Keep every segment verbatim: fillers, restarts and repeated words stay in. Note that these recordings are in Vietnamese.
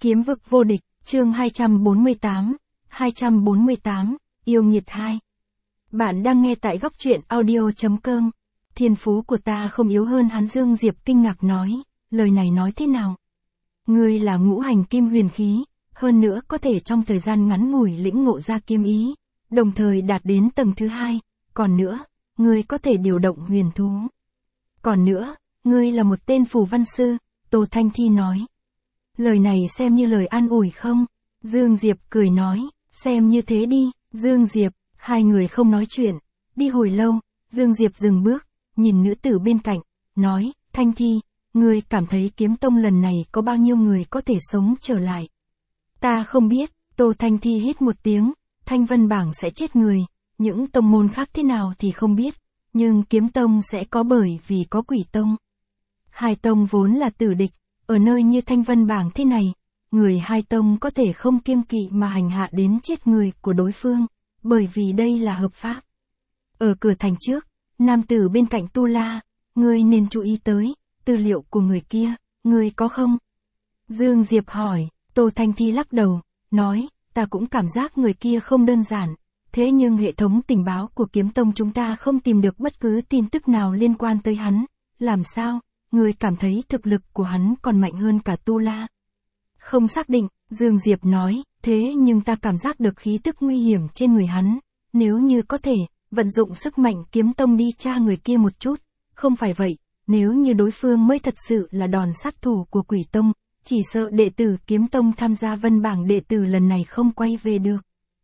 Kiếm vực vô địch, chương hai trăm bốn mươi tám, hai trăm bốn mươi tám, yêu nghiệt hai. Bạn đang nghe tại góc truyện audio.com. Thiên phú của ta không yếu hơn hắn. Dương Diệp kinh ngạc nói, lời này nói thế nào? Ngươi là ngũ hành kim huyền khí, hơn nữa có thể trong thời gian ngắn ngủi lĩnh ngộ ra kiếm ý, đồng thời đạt đến tầng thứ hai, còn nữa, ngươi có thể điều động huyền thú. Còn nữa, ngươi là một tên phù văn sư, Tô Thanh Thi nói. Lời này xem như lời an ủi không? Dương Diệp cười nói, xem như thế đi. Dương Diệp, hai người không nói chuyện, đi hồi lâu, Dương Diệp dừng bước, nhìn nữ tử bên cạnh, nói, Thanh Thi, ngươi cảm thấy kiếm tông lần này có bao nhiêu người có thể sống trở lại? Ta không biết. Tô Thanh Thi hít một tiếng, Thanh Vân bảng sẽ chết người, những tông môn khác thế nào thì không biết, nhưng kiếm tông sẽ có bởi vì có quỷ tông. Hai tông vốn là tử địch, ở nơi như Thanh Vân bảng thế này, người hai tông có thể không kiêng kỵ mà hành hạ đến chết người của đối phương, bởi vì đây là hợp pháp. Ở cửa thành trước, nam tử bên cạnh Tu La, ngươi nên chú ý tới, tư liệu của người kia, ngươi có không? Dương Diệp hỏi. Tô Thanh Thi lắc đầu, nói, ta cũng cảm giác người kia không đơn giản, thế nhưng hệ thống tình báo của kiếm tông chúng ta không tìm được bất cứ tin tức nào liên quan tới hắn, làm sao, ngươi cảm thấy thực lực của hắn còn mạnh hơn cả Tu La? Không xác định, Dương Diệp nói, thế nhưng ta cảm giác được khí tức nguy hiểm trên người hắn, nếu như có thể, vận dụng sức mạnh kiếm tông đi tra người kia một chút, không phải vậy, nếu như đối phương mới thật sự là đòn sát thủ của quỷ tông, chỉ sợ đệ tử kiếm tông tham gia vân bảng đệ tử lần này không quay về được.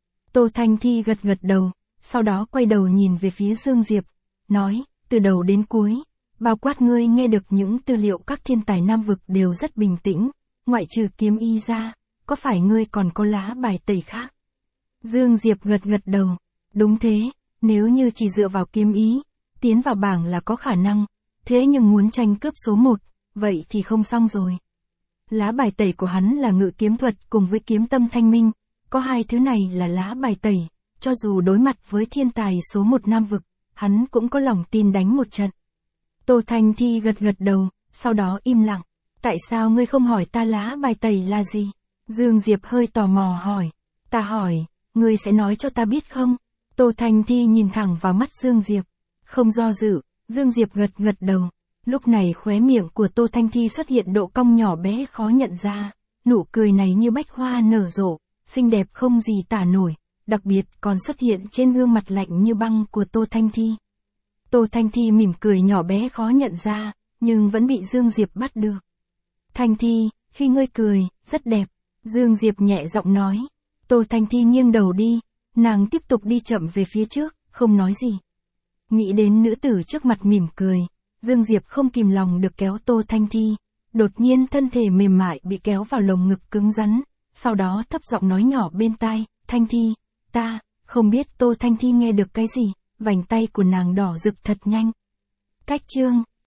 Tô Thanh Thi gật gật đầu, sau đó quay đầu nhìn về phía Dương Diệp, nói, từ đầu đến cuối, bao quát ngươi nghe được những tư liệu các thiên tài nam vực đều rất bình tĩnh, ngoại trừ kiếm y ra, có phải ngươi còn có lá bài tẩy khác? Dương Diệp gật gật đầu, đúng thế, nếu như chỉ dựa vào kiếm ý, tiến vào bảng là có khả năng, thế nhưng muốn tranh cướp số một, vậy thì không xong rồi. Lá bài tẩy của hắn là ngự kiếm thuật cùng với kiếm tâm thanh minh, có hai thứ này là lá bài tẩy, cho dù đối mặt với thiên tài số một nam vực, hắn cũng có lòng tin đánh một trận. Tô Thanh Thi gật gật đầu, sau đó im lặng, tại sao ngươi không hỏi ta lá bài tẩy là gì? Dương Diệp hơi tò mò hỏi, ta hỏi, ngươi sẽ nói cho ta biết không? Tô Thanh Thi nhìn thẳng vào mắt Dương Diệp, không do dự, Dương Diệp gật gật đầu. Lúc này khóe miệng của Tô Thanh Thi xuất hiện độ cong nhỏ bé khó nhận ra, nụ cười này như bách hoa nở rộ, xinh đẹp không gì tả nổi, đặc biệt còn xuất hiện trên gương mặt lạnh như băng của Tô Thanh Thi. Tô Thanh Thi mỉm cười nhỏ bé khó nhận ra, nhưng vẫn bị Dương Diệp bắt được. Thanh Thi, khi ngươi cười, rất đẹp, Dương Diệp nhẹ giọng nói. Tô Thanh Thi nghiêng đầu đi, nàng tiếp tục đi chậm về phía trước, không nói gì. Nghĩ đến nữ tử trước mặt mỉm cười, Dương Diệp không kìm lòng được kéo Tô Thanh Thi, đột nhiên thân thể mềm mại bị kéo vào lồng ngực cứng rắn, sau đó thấp giọng nói nhỏ bên tai, Thanh Thi, ta, không biết Tô Thanh Thi nghe được cái gì, vành tay của nàng đỏ rực thật nhanh. Cách chương